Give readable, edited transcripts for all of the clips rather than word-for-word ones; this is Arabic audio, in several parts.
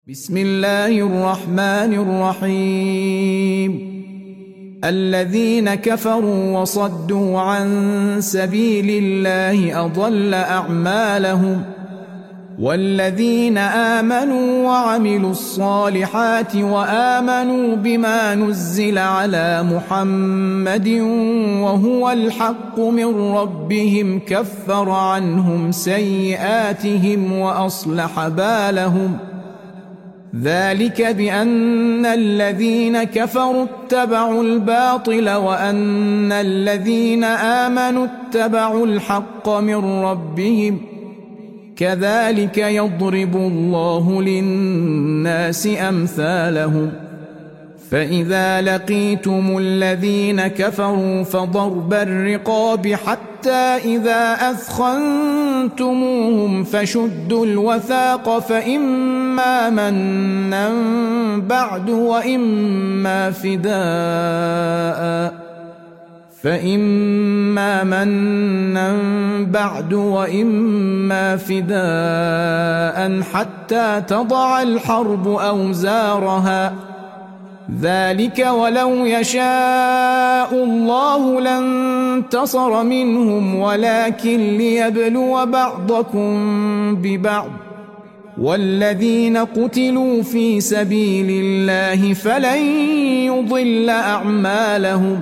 بسم الله الرحمن الرحيم. الذين كفروا وصدوا عن سبيل الله أضل أعمالهم، والذين آمنوا وعملوا الصالحات وآمنوا بما نزل على محمد وهو الحق من ربهم كفر عنهم سيئاتهم وأصلح بالهم. ذلك بأن الذين كفروا اتبعوا الباطل وأن الذين آمنوا اتبعوا الحق من ربهم، كذلك يضرب الله للناس أمثالهم. فإذا لقيتم الذين كفروا فضرب الرقاب حتى إذا أثخنتموهم فشدوا الوثاق فإما منا بعد وإما فداء حتى تضع الحرب أوزارها. ذلك ولو يشاء الله لانتصر منهم ولكن ليبلو بعضكم ببعض. والذين قتلوا في سبيل الله فلن يضل أعمالهم،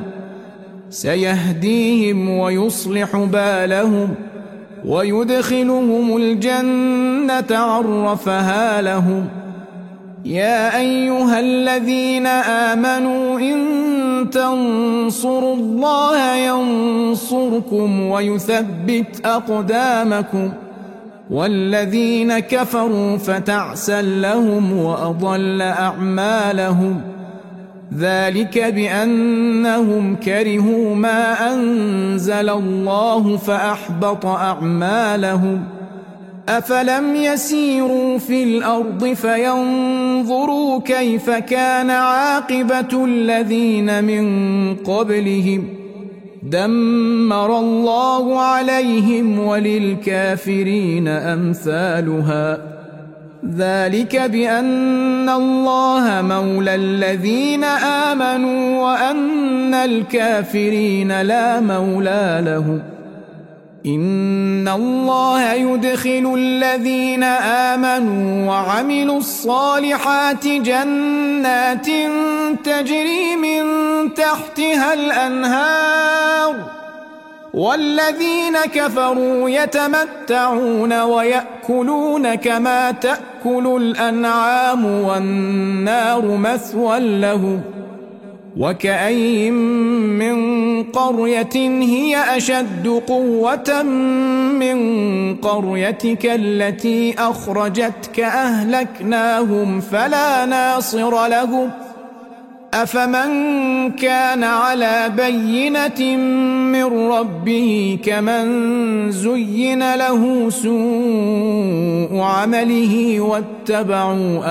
سيهديهم ويصلح بالهم ويدخلهم الجنة عرفها لهم. يا أيها الذين آمنوا إن تنصروا الله ينصركم ويثبت أقدامكم. والذين كفروا فتعسا لهم وأضل أعمالهم. ذلك بأنهم كرهوا ما أنزل الله فأحبط أعمالهم. أفلم يسيروا في الأرض فينظروا كيف كان عاقبة الذين من قبلهم، دمر الله عليهم وللكافرين أمثالها. ذلك بأن الله مولى الذين آمنوا وأن الكافرين لا مولى لهم. إن الله يدخل الذين آمنوا وعملوا الصالحات جنات تجري من تحتها الأنهار، والذين كفروا يتمتعون ويأكلون كما تأكل الأنعام والنار مثوى لهم. وكأين من قرية هي أشد قوة من قريتك التي أخرجتك أهلكناهم فلا ناصر لهم. أفمن كان على بينة من ربه كمن زين له سوء عمله واتبعوا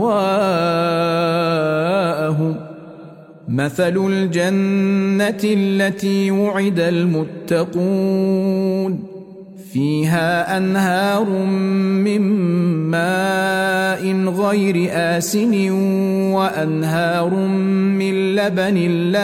أهواءهم. مثل الجنة التي وعد المتقون فيها أنهار من ماء غير آسن وأنهار من لبن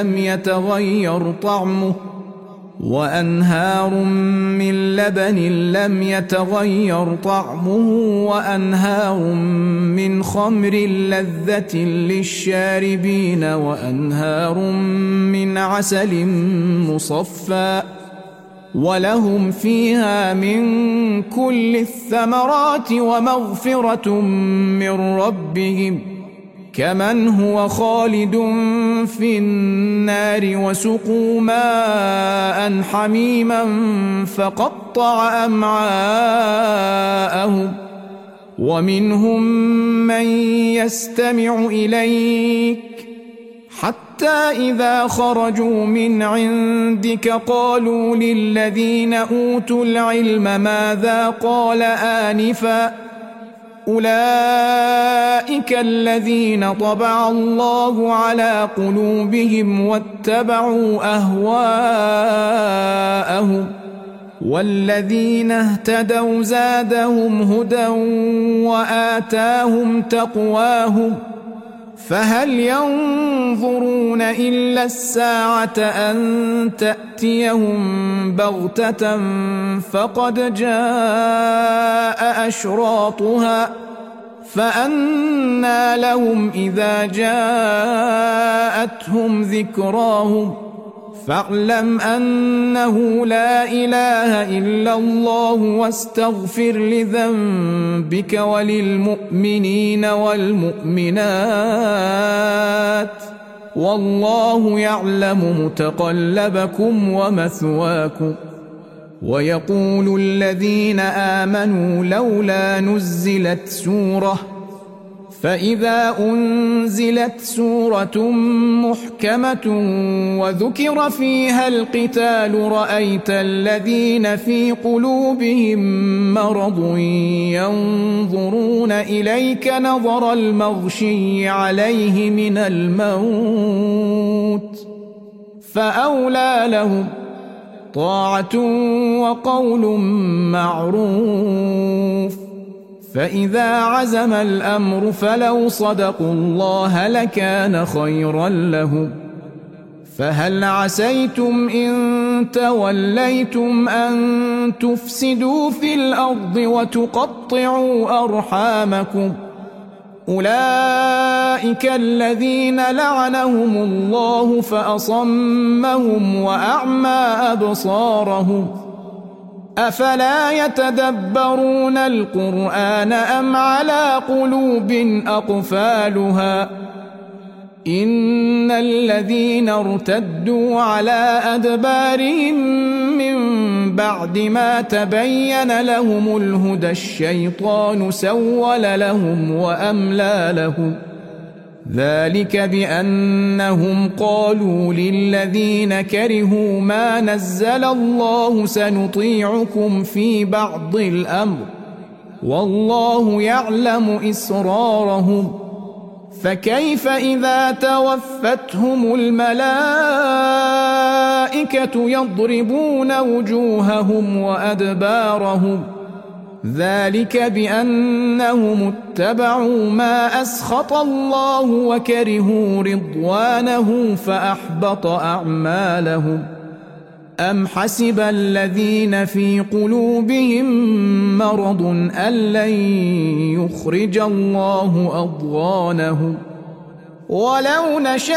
لم يتغير طعمه وأنهار من خمر لذة للشاربين وأنهار من عسل مصفى ولهم فيها من كل الثمرات ومغفرة من ربهم كمن هو خالد في النار وسقوا ماء حميما فقطع أمعاءهم. ومنهم من يستمع إليك حتى إذا خرجوا من عندك قالوا للذين أوتوا العلم ماذا قال آنفا، أولئك الذين طبع الله على قلوبهم واتبعوا أهواءهم. والذين اهتدوا زادهم هدى وآتاهم تقواهم فهل ينظرون إلا الساعة أن تأتيهم بغتة فقد جاء أشراطها فأنى لهم إذا جاءتهم ذكراهم فاعلم أنه لا إله إلا الله واستغفر لذنبك وللمؤمنين والمؤمنات والله يعلم متقلبكم ومثواكم ويقول الذين آمنوا لولا نزلت سورة فإذا أنزلت سورة محكمة وذكر فيها القتال رأيت الذين في قلوبهم مرض ينظرون إليك نظر المغشي عليه من الموت فأولى لهم طاعة وقول معروف فإذا عزم الأمر فلو صدقوا الله لكان خيرا لهم فهل عسيتم إن توليتم أن تفسدوا في الأرض وتقطعوا أرحامكم أولئك الذين لعنهم الله فأصمهم وأعمى أبصارهم أفلا يتدبرون القرآن أم على قلوب أقفالها إن الذين ارتدوا على أدبارهم من بعد ما تبين لهم الهدى الشيطان سول لهم وأملى لهم ذلك بأنهم قالوا للذين كرهوا ما نزل الله سنطيعكم في بعض الأمر والله يعلم إسرارهم فكيف إذا توفتهم الملائكة يضربون وجوههم وأدبارهم ذلك بأنهم اتبعوا ما أسخط الله وكرهوا رضوانه فأحبط أعمالهم أم حسب الذين في قلوبهم مرض أن لن يخرج الله أضغانهم ولو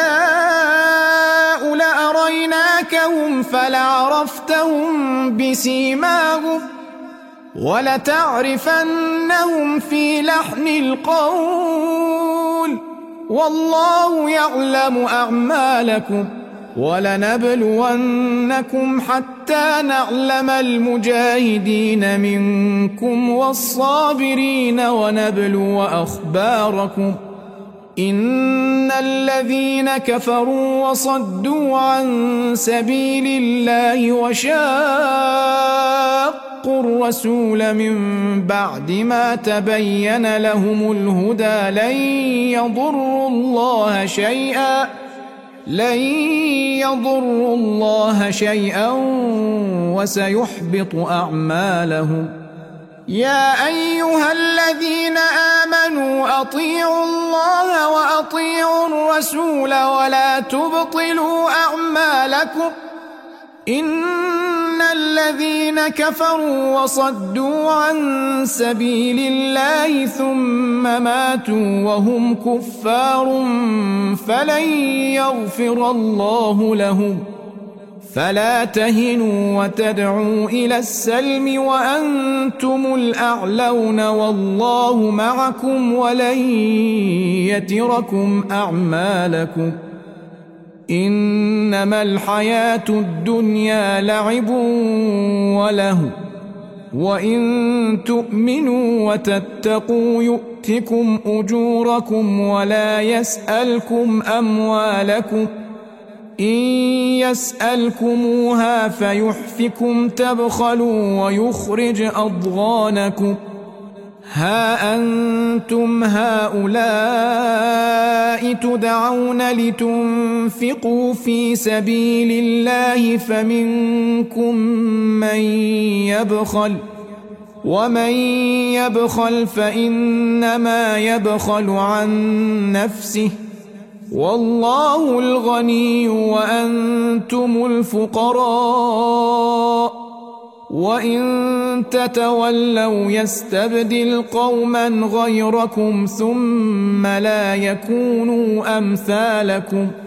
نشاء لأريناكهم فلعرفتهم بسيماهم ولتعرفنهم في لحن القول والله يعلم أعمالكم ولنبلونكم حتى نعلم المجاهدين منكم والصابرين ونبلو أخباركم إن الذين كفروا وصدوا عن سبيل الله وشاقوا الرسول من بعد ما تبين لهم الهدى لن يضروا الله شيئا وسيحبط أعمالهم يا أيها الذين آمنوا أطيعوا الله وأطيعوا الرسول ولا تبطلوا أعمالكم إن الذين كفروا وصدوا عن سبيل الله ثم ماتوا وهم كفار فلن يغفر الله لهم فلا تهنوا وتدعوا إلى السلم وأنتم الأعلون والله معكم ولن يتركم أعمالكم إنما الحياة الدنيا لعب وله وإن تؤمنوا وتتقوا يؤتكم أجوركم ولا يسألكم أموالكم إن يسألكموها فيحفكم تبخلوا ويخرج أضغانكم ها أنتم هؤلاء تدعون لتنفقوا في سبيل الله فمنكم من يبخل ومن يبخل فإنما يبخل عن نفسه والله الغني وأنتم الفقراء وإن تتولوا يستبدل قوما غيركم ثم لا يكونوا أمثالكم